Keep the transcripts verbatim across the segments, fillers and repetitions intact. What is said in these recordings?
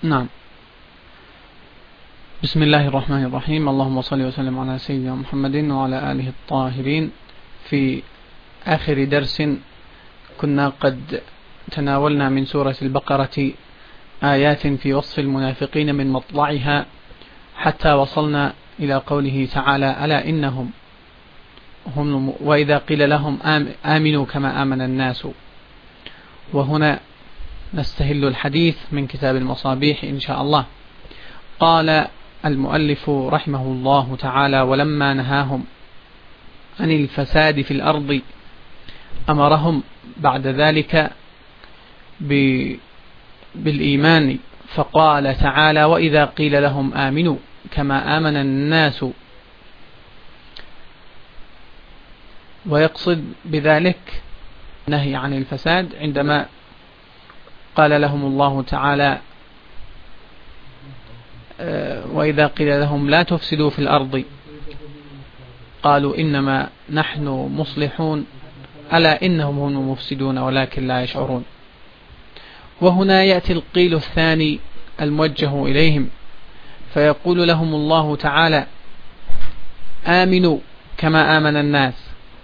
نعم. بسم الله الرحمن الرحيم. اللهم صل وسلم على سيدنا محمد وعلى آله الطاهرين. في آخر درس كنا قد تناولنا من سورة البقرة آيات في وصف المنافقين من مطلعها حتى وصلنا إلى قوله تعالى: ألا إنهم هم وإذا قيل لهم آمنوا كما آمن الناس. وهنا نستهل الحديث من كتاب المصابيح إن شاء الله. قال المؤلف رحمه الله تعالى: ولما نهاهم عن الفساد في الأرض أمرهم بعد ذلك بالإيمان، فقال تعالى: وإذا قيل لهم آمنوا كما آمن الناس. ويقصد بذلك نهي عن الفساد عندما قال لهم الله تعالى: وإذا قيل لهم لا تفسدوا في الأرض قالوا إنما نحن مصلحون ألا إنهم هم المفسدون ولكن لا يشعرون. وهنا يأتي القيل الثاني الموجه إليهم، فيقول لهم الله تعالى: آمنوا كما آمن الناس.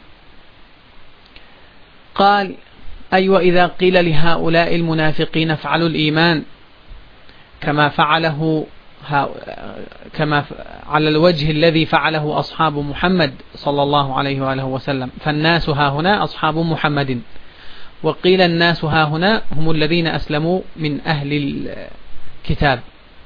قال: أي وإذا قيل لهؤلاء المنافقين افعلوا الإيمان كما فعله كما على الوجه الذي فعله أصحاب محمد صلى الله عليه وآله وسلم، فالناس ها هنا أصحاب محمد، وقيل الناس ها هنا هم الذين أسلموا من أهل الكتاب.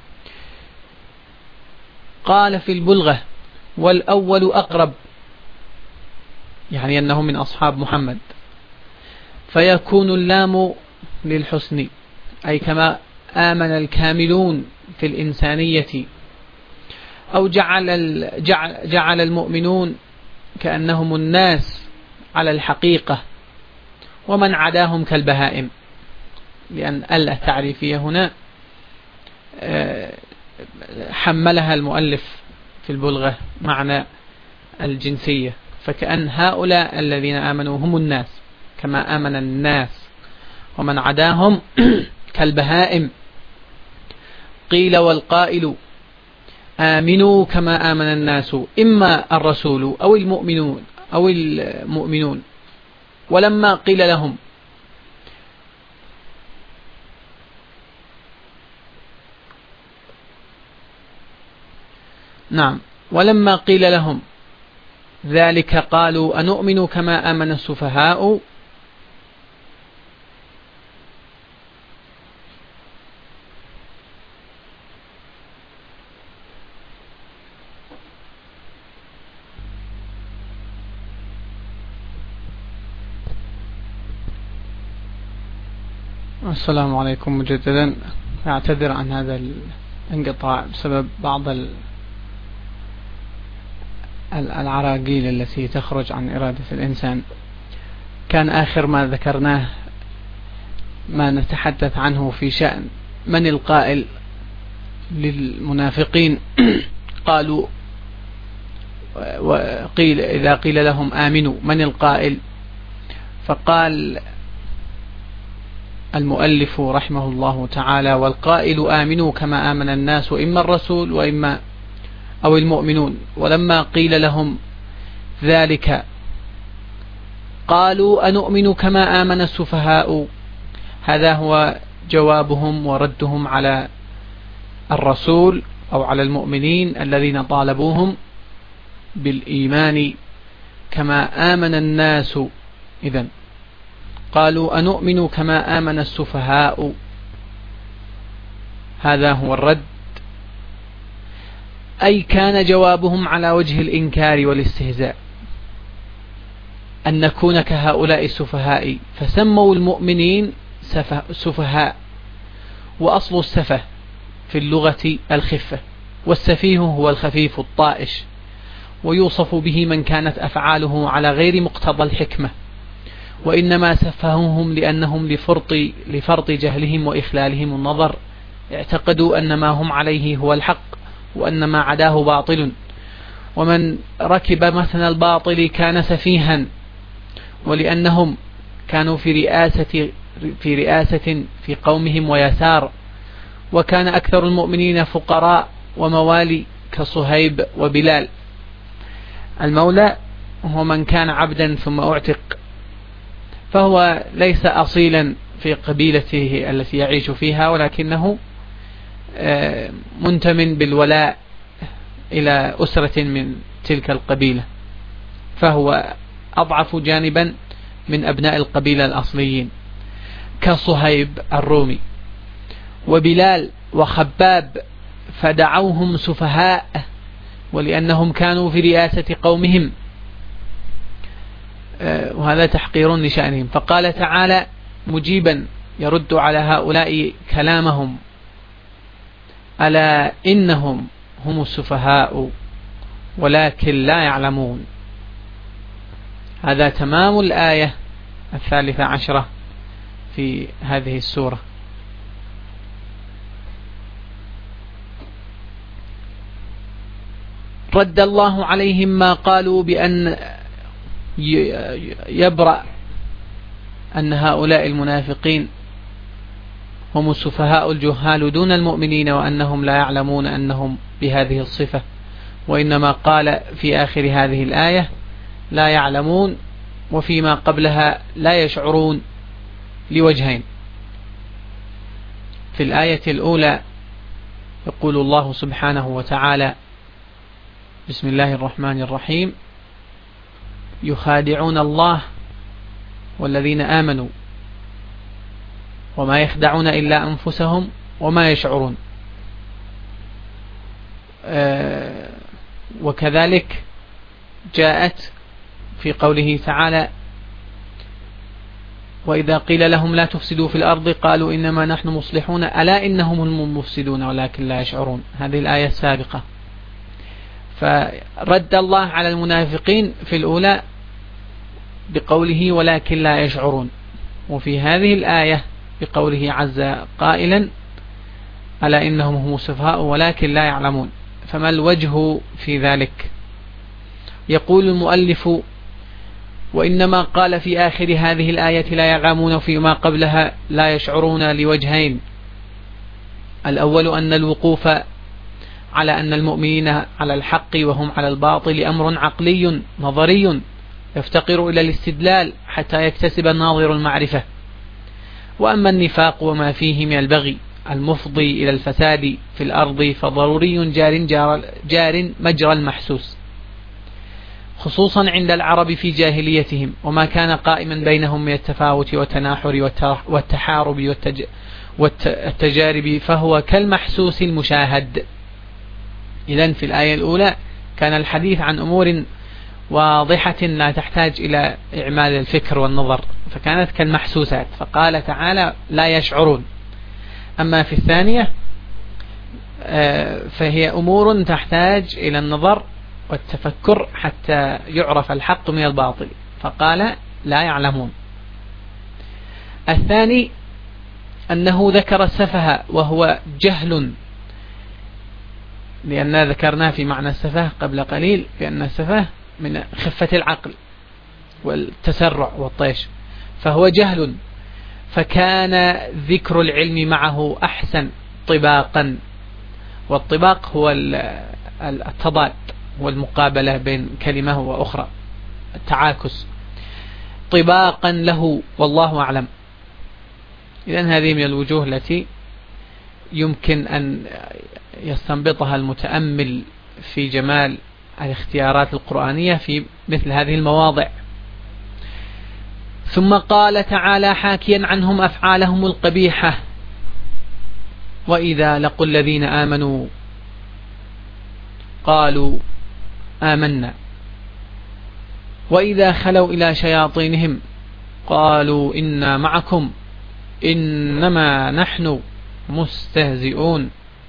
قال في البلغة: والأول أقرب، يعني أنهم من أصحاب محمد، فيكون اللام للحسن، أي كما آمن الكاملون في الإنسانية، أو جعل, جعل, جعل المؤمنون كأنهم الناس على الحقيقة، ومن عداهم كالبهائم، لأن الأه تعريفية هنا حملها المؤلف في البلغة معنى الجنسية، فكأن هؤلاء الذين آمنوا هم الناس كما آمن الناس، ومن عداهم كالبهائم. قيل والقائل آمنوا كما آمن الناس، إما الرسول أو المؤمنون أو المؤمنون. ولما قيل لهم نعم ولما قيل لهم ذلك قالوا أنؤمن كما آمن السفهاء. السلام عليكم مجددا. أعتذر عن هذا الانقطاع بسبب بعض العراقيل التي تخرج عن إرادة الإنسان. كان آخر ما ذكرناه ما نتحدث عنه في شأن من القائل للمنافقين. قالوا وقيل إذا قيل لهم آمنوا من القائل؟ فقال المؤلف رحمه الله تعالى: والقائل آمنوا كما آمن الناس إما الرسول وإما أو المؤمنون. ولما قيل لهم ذلك قالوا أنؤمن كما آمن السفهاء. هذا هو جوابهم وردهم على الرسول أو على المؤمنين الذين طالبوهم بالإيمان كما آمن الناس. إذن قالوا أنؤمن كما آمن السفهاء، هذا هو الرد. أي كان جوابهم على وجه الإنكار والاستهزاء، أن نكون كهؤلاء السفهاء، فسموا المؤمنين سفهاء. وأصل السفه في اللغة الخفة، والسفيه هو الخفيف الطائش، ويوصف به من كانت أفعاله على غير مقتضى الحكمة، وإنما سفهوهم لأنهم لفرط, لفرط جهلهم وإخلالهم النظر اعتقدوا أن ما هم عليه هو الحق وأن ما عداه باطل، ومن ركب مثل الباطل كان سفيها. ولأنهم كانوا في رئاسة في رئاسة في قومهم ويسار، وكان أكثر المؤمنين فقراء وموالي كصهيب وبلال. المولى هو من كان عبدا ثم أعتق، فهو ليس أصيلا في قبيلته التي يعيش فيها، ولكنه منتمن بالولاء إلى أسرة من تلك القبيلة، فهو أضعف جانبا من أبناء القبيلة الأصليين كصهيب الرومي. وبلال وخباب فدعوهم سفهاء، ولأنهم كانوا في رئاسة قومهم، وهذا تحقير لشأنهم. فقال تعالى مجيبا يرد على هؤلاء كلامهم: ألا إنهم هم السفهاء ولكن لا يعلمون. هذا تمام الآية الثالثة عشرة في هذه السورة. رد الله عليهم ما قالوا بأن يبرأ أن هؤلاء المنافقين هم السفهاء الجهال دون المؤمنين، وأنهم لا يعلمون أنهم بهذه الصفة، وإنما قال في آخر هذه الآية لا يعلمون، وفيما قبلها لا يشعرون، لوجهين. في الآية الأولى يقول الله سبحانه وتعالى: بسم الله الرحمن الرحيم: يخادعون الله والذين آمنوا وما يخدعون إلا أنفسهم وما يشعرون. آه وكذلك جاءت في قوله تعالى: وإذا قيل لهم لا تفسدوا في الأرض قالوا إنما نحن مصلحون ألا إنهم المفسدون ولكن لا يشعرون. هذه الآية السابقة. فرد الله على المنافقين في الأولى بقوله ولكن لا يشعرون، وفي هذه الآية بقوله عز قائلا: ألا إنهم هم السفهاء ولكن لا يعلمون. فما الوجه في ذلك؟ يقول المؤلف: وإنما قال في آخر هذه الآية لا يعلمون وفيما قبلها لا يشعرون لوجهين. الأول أن الوقوف على أن المؤمنين على الحق وهم على الباطل أمر عقلي نظري يفتقر إلى الاستدلال حتى يكتسب الناظر المعرفة. وأما النفاق وما فيه من البغي المفضي إلى الفساد في الأرض فضروري جار, جار, جار مجرى المحسوس، خصوصا عند العرب في جاهليتهم، وما كان قائما بينهم من التفاوت والتناحر والتحارب والتجارب فهو كالمحسوس المشاهد. إذن في الآية الأولى كان الحديث عن أمور واضحة لا تحتاج إلى إعمال الفكر والنظر، فكانت كالمحسوسات، فقال تعالى لا يشعرون. أما في الثانية فهي أمور تحتاج إلى النظر والتفكر حتى يعرف الحق من الباطل، فقال لا يعلمون. الثاني أنه ذكر السفه وهو جهل، لأننا ذكرنا في معنى السفه قبل قليل بأن السفه من خفة العقل والتسرع والطيش، فهو جهل، فكان ذكر العلم معه أحسن طباقا. والطباق هو التضاد والمقابلة بين كلمة وأخرى، التعاكس، طباقا له والله أعلم. إذن هذه من الوجوه التي يمكن أن يستنبطها المتأمل في جمال الاختيارات القرآنية في مثل هذه المواضع. ثم قال تعالى حاكيا عنهم أفعالهم القبيحة: وإذا لقوا الذين آمنوا قالوا آمنا وإذا خلوا إلى شياطينهم قالوا إنا معكم إنما نحن مستهزئون.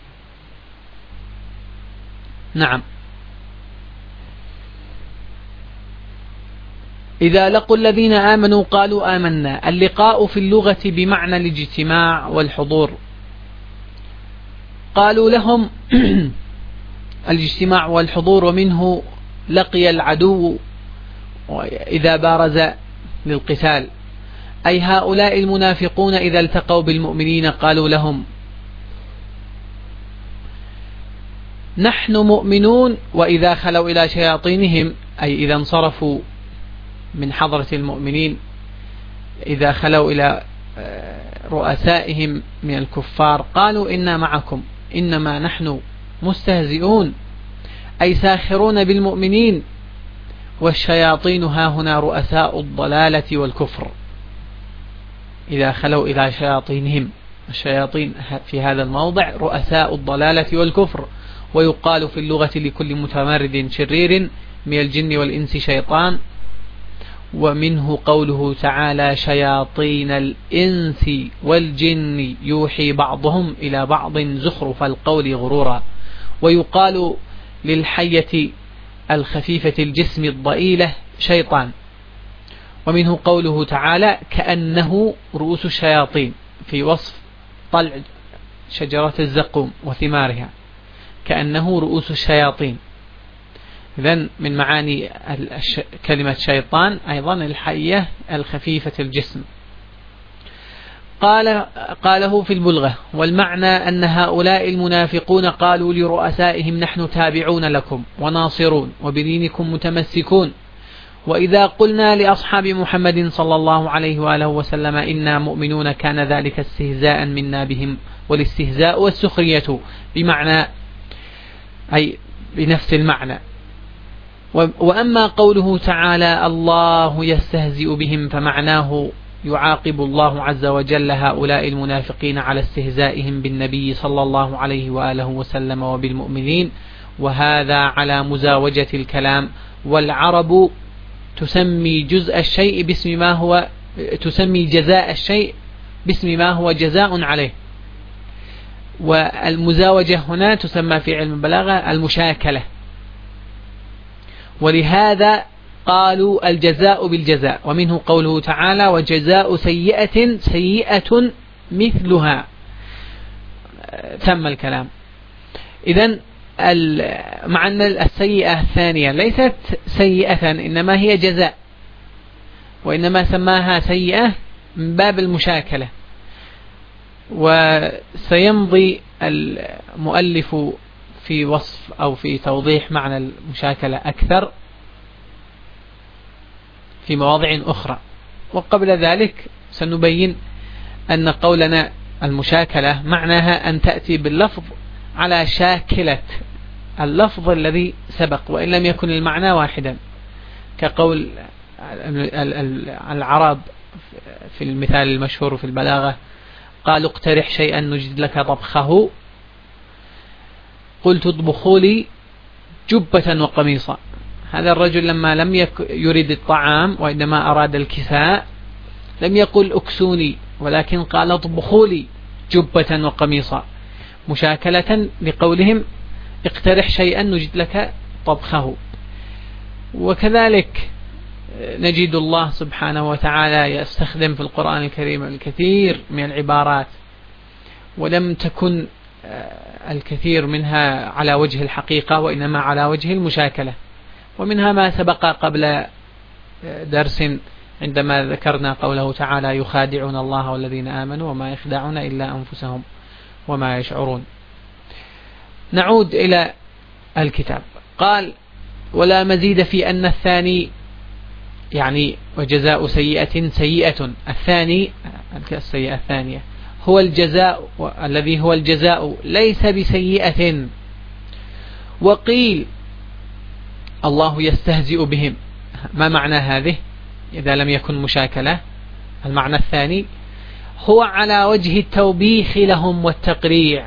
نعم، إذا لقوا الذين آمنوا قالوا آمنا. اللقاء في اللغة بمعنى الاجتماع والحضور. قالوا لهم الاجتماع والحضور، ومنه لقي العدو إذا بارز للقتال، أي هؤلاء المنافقون إذا التقوا بالمؤمنين قالوا لهم نحن مؤمنون وإذا خلوا إلى شياطينهم، أي إذا انصرفوا من حضرة المؤمنين، إذا خلوا إلى رؤسائهم من الكفار قالوا إنا معكم إنما نحن مستهزئون، أي ساخرون بالمؤمنين، والشياطين ها هنا رؤساء الضلالة والكفر. إذا خلوا إلى شياطينهم، الشياطين في هذا الموضع رؤساء الضلالة والكفر. ويقال في اللغة لكل متمرد شرير من الجن والإنس شيطان. ومنه قوله تعالى شياطين الإنس والجن يوحي بعضهم إلى بعض زخرف القول غرورا. ويقال للحية الخفيفة الجسم الضئيلة شيطان. ومنه قوله تعالى كأنه رؤوس الشياطين في وصف طلع شجرة الزقوم وثمارها، كأنه رؤوس الشياطين. إذن من معاني كلمة شيطان أيضا الحية الخفيفة الجسم. قال قاله في البلغة. والمعنى أن هؤلاء المنافقون قالوا لرؤسائهم نحن تابعون لكم وناصرون وبدينكم متمسكون. وإذا قلنا لأصحاب محمد صلى الله عليه وآله وسلم إنا مؤمنون كان ذلك استهزاء منا بهم، والاستهزاء والسخرية بمعنى أي بنفس المعنى. وأما قوله تعالى الله يستهزئ بهم فمعناه يعاقب الله عز وجل هؤلاء المنافقين على استهزائهم بالنبي صلى الله عليه وآله وسلم وبالمؤمنين، وهذا على مزاوجة الكلام. والعرب تسمي جزء الشيء باسم ما هو تسمي جزاء الشيء باسم ما هو جزاء عليه. والمزاوجة هنا تسمى في علم البلاغة المشاكلة. ولهذا قالوا الجزاء بالجزاء. ومنه قوله تعالى وجزاء سيئة سيئة مثلها. تم الكلام. إذن مع أن السيئة الثانية ليست سيئة إنما هي جزاء، وإنما سماها سيئة من باب المشاكلة. وسيمضي المؤلف في وصف أو في توضيح معنى المشاكلة أكثر في مواضع أخرى. وقبل ذلك سنبين أن قولنا المشاكلة معناها أن تأتي باللفظ على شاكلة اللفظ الذي سبق وإن لم يكن المعنى واحدا، كقول العرب في المثال المشهور في البلاغة قالوا اقترح شيئا نجد لك طبخه، قلت اطبخوا لي جبة وقميصا. هذا الرجل لما لم يريد الطعام وإنما أراد الكساء لم يقل اكسوني، ولكن قال اطبخوا لي جبة وقميصا، مشاكلة لقولهم اقترح شيئا نجد لك طبخه. وكذلك نجد الله سبحانه وتعالى يستخدم في القرآن الكريم الكثير من العبارات، ولم تكن الكثير منها على وجه الحقيقة وإنما على وجه المشاكلة. ومنها ما سبق قبل درس عندما ذكرنا قوله تعالى يخادعون الله والذين آمنوا وما يخدعون إلا أنفسهم وما يشعرون. نعود إلى الكتاب. قال ولا مزيد في أن الثاني يعني وجزاء سيئة سيئة، الثاني السيئة الثانية هو الجزاء الذي هو الجزاء ليس بسيئة. وقيل الله يستهزئ بهم. ما معنى هذه إذا لم يكن مشاكلة؟ المعنى الثاني هو على وجه التوبيخ لهم والتقريع،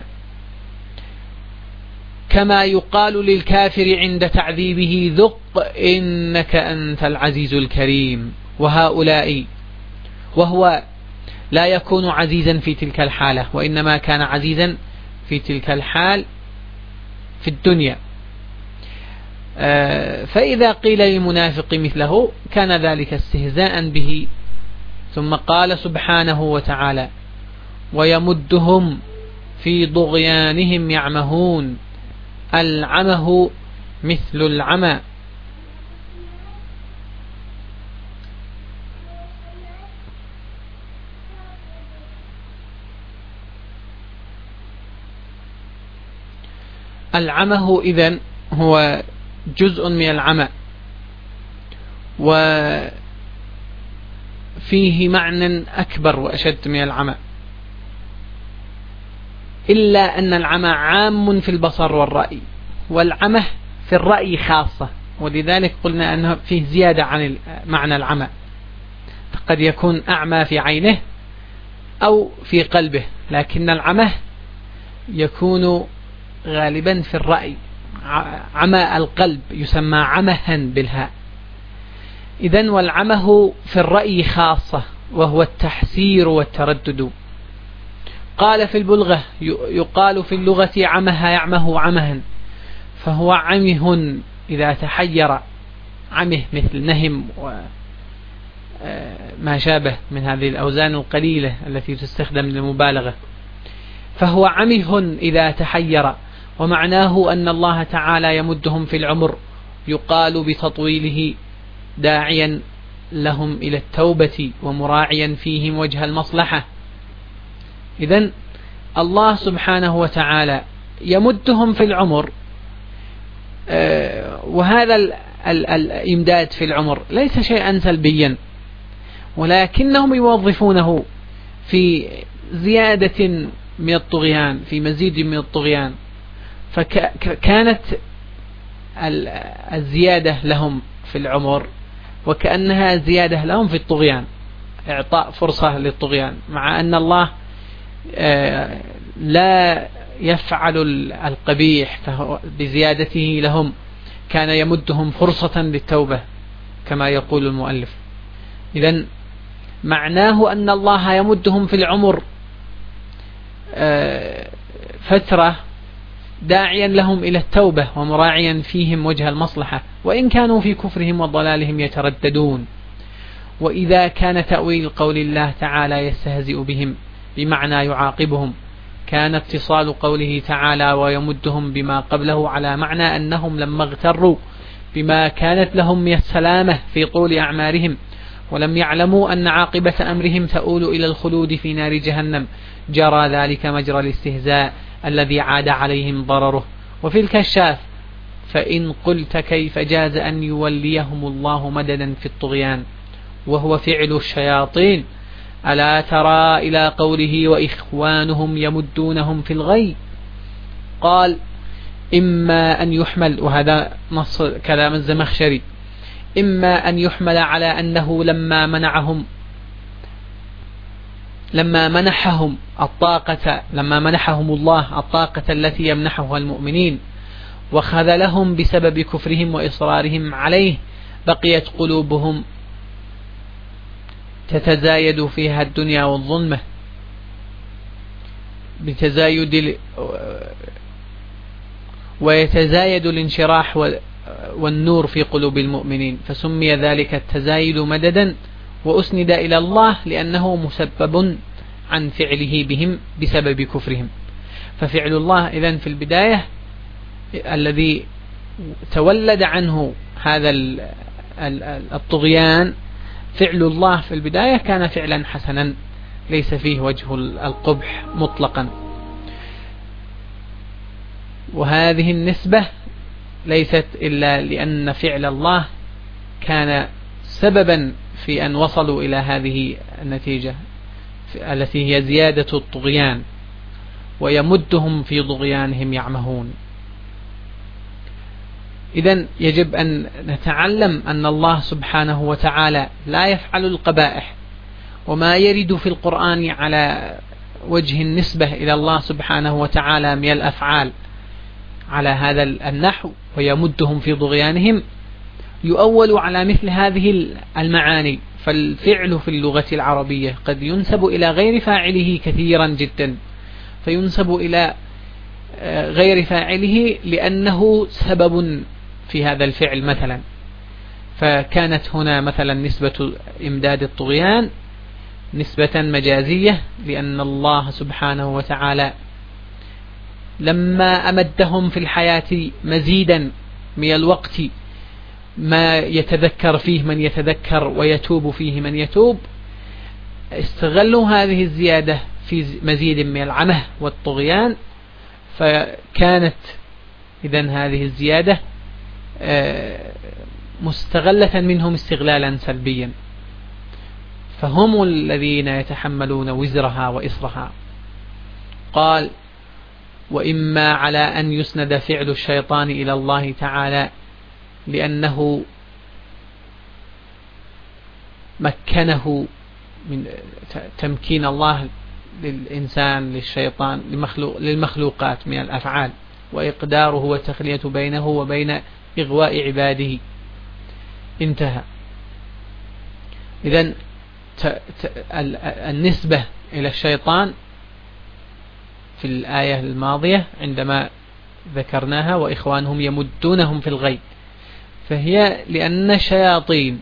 كما يقال للكافر عند تعذيبه ذق إنك أنت العزيز الكريم. وهؤلاء وهو لا يكون عزيزا في تلك الحالة، وإنما كان عزيزا في تلك الحال في الدنيا. فإذا قيل للمنافق مثله كان ذلك استهزاء به. ثم قال سبحانه وتعالى ويمدهم في طغيانهم يعمهون. العمه مثل العمى. العمه إذن هو جزء من العمى، وفيه معنى أكبر وأشد من العمى، إلا أن العمى عام في البصر والرأي، والعمى في الرأي خاصة، ولذلك قلنا أنه فيه زيادة عن معنى العمى، فقد يكون أعمى في عينه أو في قلبه، لكن العمى يكون غالبا في الرأي. عمى القلب يسمى عمها بالهاء. إذن والعمه في الرأي خاصة، وهو التحسير والتردد. قال في البلغة يقال في اللغة عمها يعمه عمها، فهو عمه إذا تحير، عمه مثل نهم وما شابه من هذه الأوزان القليلة التي تستخدم للمبالغة، فهو عمه إذا تحير. ومعناه أن الله تعالى يمدهم في العمر، يقال بتطويله داعيا لهم إلى التوبة ومراعيا فيهم وجه المصلحة. إذن الله سبحانه وتعالى يمدهم في العمر، وهذا الإمداد في العمر ليس شيئا سلبيا، ولكنهم يوظفونه في زيادة من الطغيان، في مزيد من الطغيان، فكانت الزيادة لهم في العمر وكأنها زيادة لهم في الطغيان، إعطاء فرصة للطغيان، مع أن الله لا يفعل القبيح، فهو بزيادته لهم كان يمدهم فرصة للتوبة كما يقول المؤلف. إذن معناه أن الله يمدهم في العمر فترة داعيا لهم إلى التوبة ومراعيا فيهم وجه المصلحة، وإن كانوا في كفرهم وضلالهم يترددون. وإذا كان تأويل قول الله تعالى يستهزئ بهم بمعنى يعاقبهم، كان اتصال قوله تعالى ويمدهم بما قبله على معنى أنهم لما اغتروا بما كانت لهم من السلامة في طول أعمارهم، ولم يعلموا أن عاقبة أمرهم تؤول إلى الخلود في نار جهنم، جرى ذلك مجرى الاستهزاء الذي عاد عليهم ضرره. وفي الكشاف فإن قلت كيف جاز أن يوليهم الله مددا في الطغيان وهو فعل الشياطين، ألا ترى إلى قوله وإخوانهم يمدونهم في الغي. قال إما أن يحمل، وهذا نص كلام الزمخشري، إما أن يحمل على أنه لما منعهم لما منحهم الطاقة لما منحهم الله الطاقة التي يمنحها المؤمنين وخذلهم بسبب كفرهم وإصرارهم عليه، بقيت قلوبهم تتزايد فيها الدنيا والظلمة بتزايد ويتزايد الانشراح والنور في قلوب المؤمنين، فسمي ذلك التزايد مددا، وأسند إلى الله لأنه مسبب عن فعله بهم بسبب كفرهم. ففعل الله إذن في البداية الذي تولد عنه هذا الطغيان، فعل الله في البداية كان فعلا حسنا ليس فيه وجه القبح مطلقا. وهذه النسبة ليست إلا لأن فعل الله كان سببا في أن وصلوا إلى هذه النتيجة التي هي زيادة الطغيان، ويمدهم في طغيانهم يعمهون. إذن يجب أن نتعلم أن الله سبحانه وتعالى لا يفعل القبائح، وما يرد في القرآن على وجه النسبة إلى الله سبحانه وتعالى من الأفعال على هذا النحو ويمدهم في طغيانهم يؤول على مثل هذه المعاني. فالفعل في اللغة العربية قد ينسب إلى غير فاعله كثيرا جدا، فينسب إلى غير فاعله لأنه سبب في هذا الفعل مثلا، فكانت هنا مثلا نسبة إمداد الطغيان نسبة مجازية، لأن الله سبحانه وتعالى لما أمدهم في الحياة مزيدا من الوقت ما يتذكر فيه من يتذكر ويتوب فيه من يتوب، استغلوا هذه الزيادة في مزيد من العمه والطغيان، فكانت إذن هذه الزيادة مستغلة منهم استغلالا سلبيا، فهم الذين يتحملون وزرها وإصرها. قال: وإما على أن يسند فعل الشيطان إلى الله تعالى لأنه مكنه من تمكين الله للإنسان للشيطان للمخلوق للمخلوقات من الأفعال، وإقداره والتخلية بينه وبين إغواء عباده. انتهى. إذن النسبة إلى الشيطان في الآية الماضية عندما ذكرناها وإخوانهم يمدونهم في الغي، فهي لأن الشياطين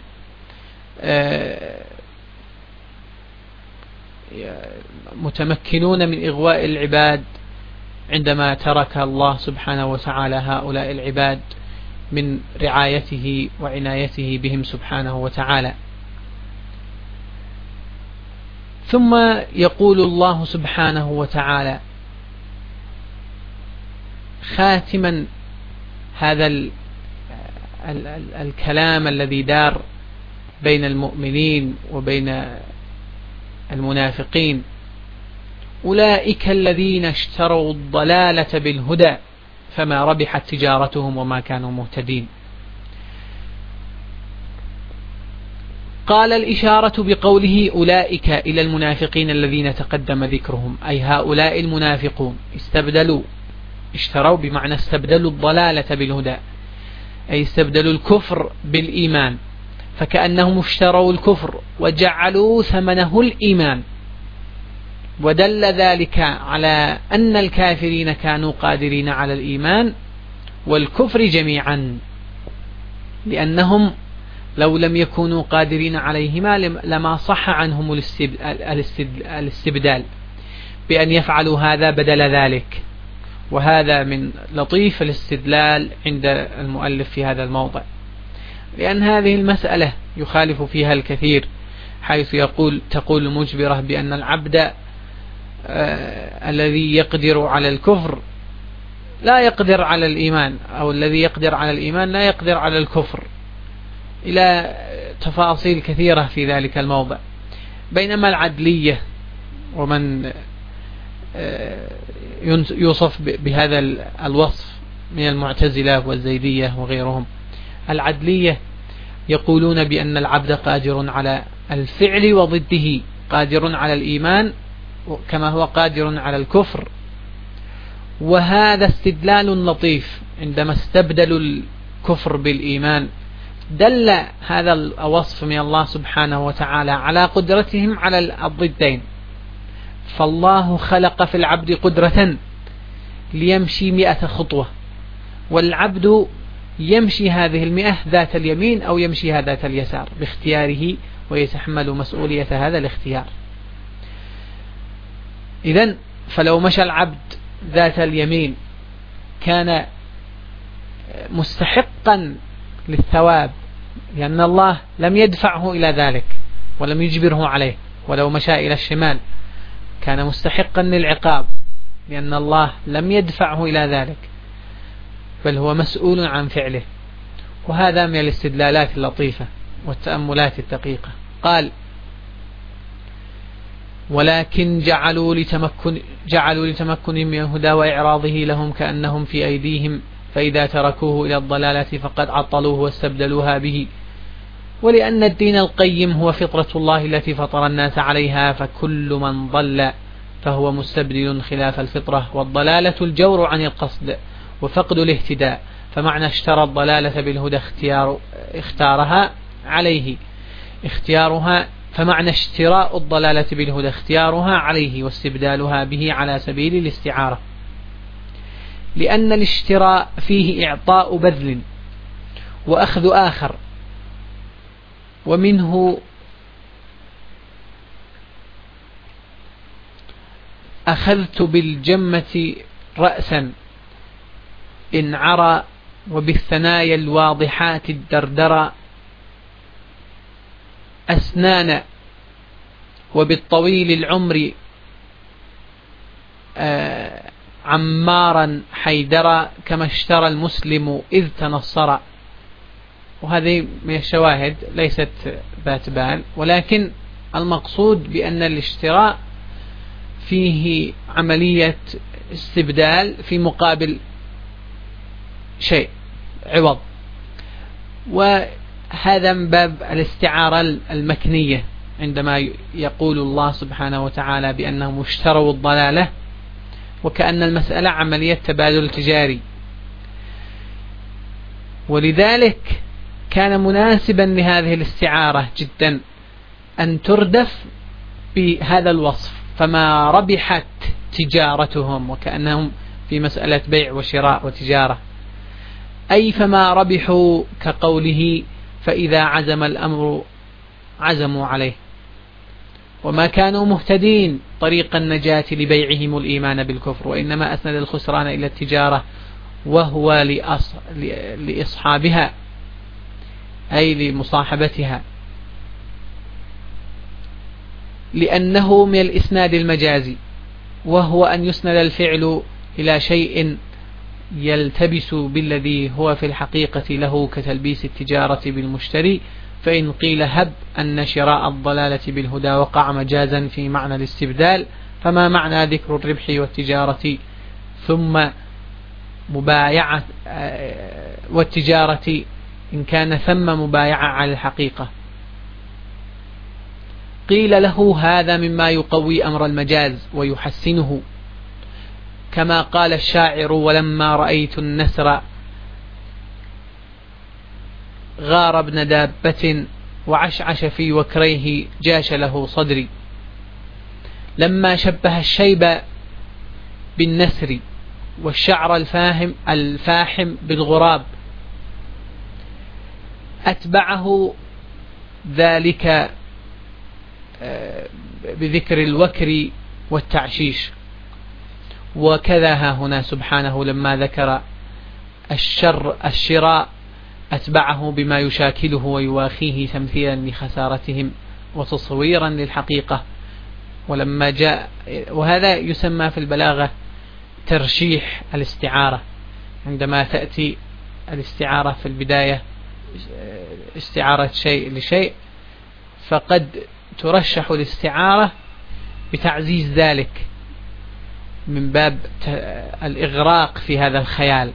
متمكنون من إغواء العباد عندما ترك الله سبحانه وتعالى هؤلاء العباد من رعايته وعنايته بهم سبحانه وتعالى. ثم يقول الله سبحانه وتعالى خاتما هذا ال ال ال الكلام الذي دار بين المؤمنين وبين المنافقين: أولئك الذين اشتروا الضلالة بالهدى فما ربحت تجارتهم وما كانوا مهتدين. قال الإشارة بقوله أولئك إلى المنافقين الذين تقدم ذكرهم، أي هؤلاء المنافقون استبدلوا، اشتروا بمعنى استبدلوا الضلالة بالهدى، أي استبدلوا الكفر بالإيمان، فكأنهم اشتروا الكفر وجعلوا ثمنه الإيمان. ودل ذلك على أن الكافرين كانوا قادرين على الإيمان والكفر جميعا، لأنهم لو لم يكونوا قادرين عليهما لما صح عنهم الاستبدال بأن يفعلوا هذا بدل ذلك. وهذا من لطيف الاستدلال عند المؤلف في هذا الموضع، لأن هذه المسألة يخالف فيها الكثير، حيث يقول تقول المجبرة بأن العبد آه الذي يقدر على الكفر لا يقدر على الإيمان، أو الذي يقدر على الإيمان لا يقدر على الكفر، إلى تفاصيل كثيرة في ذلك الموضع. بينما العدلية ومن آه يوصف بهذا الوصف من المعتزلة والزيدية وغيرهم، العدلية يقولون بأن العبد قادر على الفعل وضده، قادر على الإيمان كما هو قادر على الكفر. وهذا استدلال لطيف عندما استبدلوا الكفر بالإيمان، دل هذا الوصف من الله سبحانه وتعالى على قدرتهم على الضدين. فالله خلق في العبد قدرة ليمشي مئة خطوة، والعبد يمشي هذه المئة ذات اليمين أو يمشيها ذات اليسار باختياره، ويتحمل مسؤولية هذا الاختيار. إذن فلو مشى العبد ذات اليمين كان مستحقا للثواب، لأن الله لم يدفعه إلى ذلك ولم يجبره عليه. ولو مشى إلى الشمال كان مستحقا للعقاب، لأن الله لم يدفعه إلى ذلك، بل هو مسؤول عن فعله. وهذا من الاستدلالات اللطيفة والتأملات الدقيقة. قال: ولكن جعلوا لتمكن جعلوا لتمكنهم من الهدى وإعراضه لهم كأنهم في أيديهم، فإذا تركوه إلى الضلالة فقد عطلوه واستبدلوها به. ولأن الدين القيم هو فطرة الله التي فطر الناس عليها، فكل من ضل فهو مستبدل خلاف الفطرة، والضلالة الجور عن القصد وفقد الاهتداء. فمعنى اشترى الضلالة بالهدى اختيار اختارها عليه اختيارها فمعنى اشتراء الضلالة بالهدى اختيارها عليه واستبدالها به على سبيل الاستعارة، لأن الاشتراء فيه إعطاء بذل وأخذ آخر، ومنه أخذت بالجمة رأسا إن عرى، وبالثنايا الواضحات الدردرة أسنان، وبالطويل العمر عمارا حيدرا كما اشترى المسلم إذ تنصر. وهذه من الشواهد ليست ذات بال، ولكن المقصود بأن الاشتراء فيه عملية استبدال في مقابل شيء عوض، وهذا من باب الاستعارة المكنية، عندما يقول الله سبحانه وتعالى بأنهم اشتروا الضلالة، وكأن المسألة عملية تبادل تجاري. ولذلك كان مناسبا لهذه الاستعارة جدا أن تردف بهذا الوصف، فما ربحت تجارتهم، وكأنهم في مسألة بيع وشراء وتجارة، أي فما ربحوا كقوله فإذا عزم الأمر عزموا عليه، وما كانوا مهتدين طريق النجاة لبيعهم الإيمان بالكفر، وإنما أسند الخسران إلى التجارة وهو لأص... لإصحابها أي لمصاحبتها، لأنه من الإسناد المجازي، وهو أن يسند الفعل إلى شيء يلتبس بالذي هو في الحقيقة له كتلبيس التجارة بالمشتري. فإن قيل هب أن شراء الضلالة بالهدى وقع مجازا في معنى الاستبدال، فما معنى ذكر الربح والتجارة ثم مبايعة والتجارة إن كان ثم مبايعة على الحقيقة؟ قيل له هذا مما يقوي أمر المجاز ويحسنه، كما قال الشاعر ولما رأيت النسر غار ابن دابة وعشعش في وكريه جاش له صدري. لما شبه الشيب بالنسر والشعر الفاهم الفاحم بالغراب أتبعه ذلك بذكر الوكر والتعشيش. وكذا ها هنا سبحانه لما ذكر الشر الشراء أتبعه بما يشاكله ويواخيه تمثيلا لخسارتهم وتصويرا للحقيقة. ولما جاء، وهذا يسمى في البلاغة ترشيح الاستعارة، عندما تأتي الاستعارة في البداية استعارة شيء لشيء، فقد ترشح الاستعارة بتعزيز ذلك من باب الإغراق في هذا الخيال.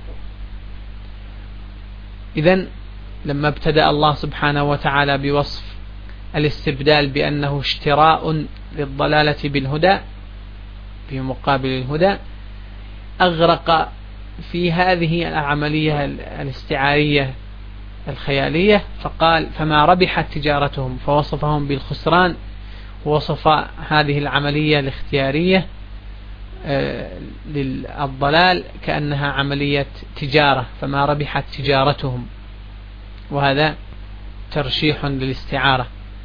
إذن لما ابتدأ الله سبحانه وتعالى بوصف الاستبدال بأنه اشتراء للضلالة بالهدى في مقابل الهدى، أغرق في هذه العملية الاستعارية الخيالية، فقال فما ربحت تجارتهم، فوصفهم بالخسران، ووصف هذه العملية الاختيارية للضلال كأنها عملية تجارة، فما ربحت تجارتهم، وهذا ترشيح للاستعارة.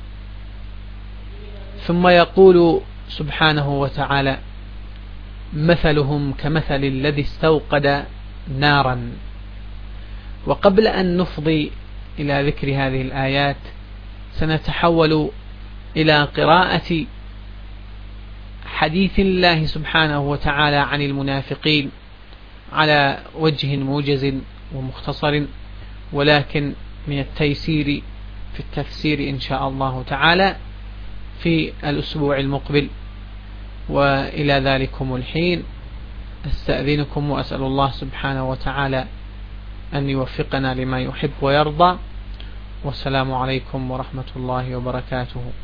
ثم يقول سبحانه وتعالى مثلهم كمثل الذي استوقد نارا. وقبل أن نفضي إلى ذكر هذه الآيات سنتحول إلى قراءة حديث الله سبحانه وتعالى عن المنافقين على وجه موجز ومختصر، ولكن من التيسير في التفسير إن شاء الله تعالى في الأسبوع المقبل. وإلى ذلكم الحين أستأذنكم وأسأل الله سبحانه وتعالى أن يوفقنا لما يحب ويرضى، والسلام عليكم ورحمة الله وبركاته.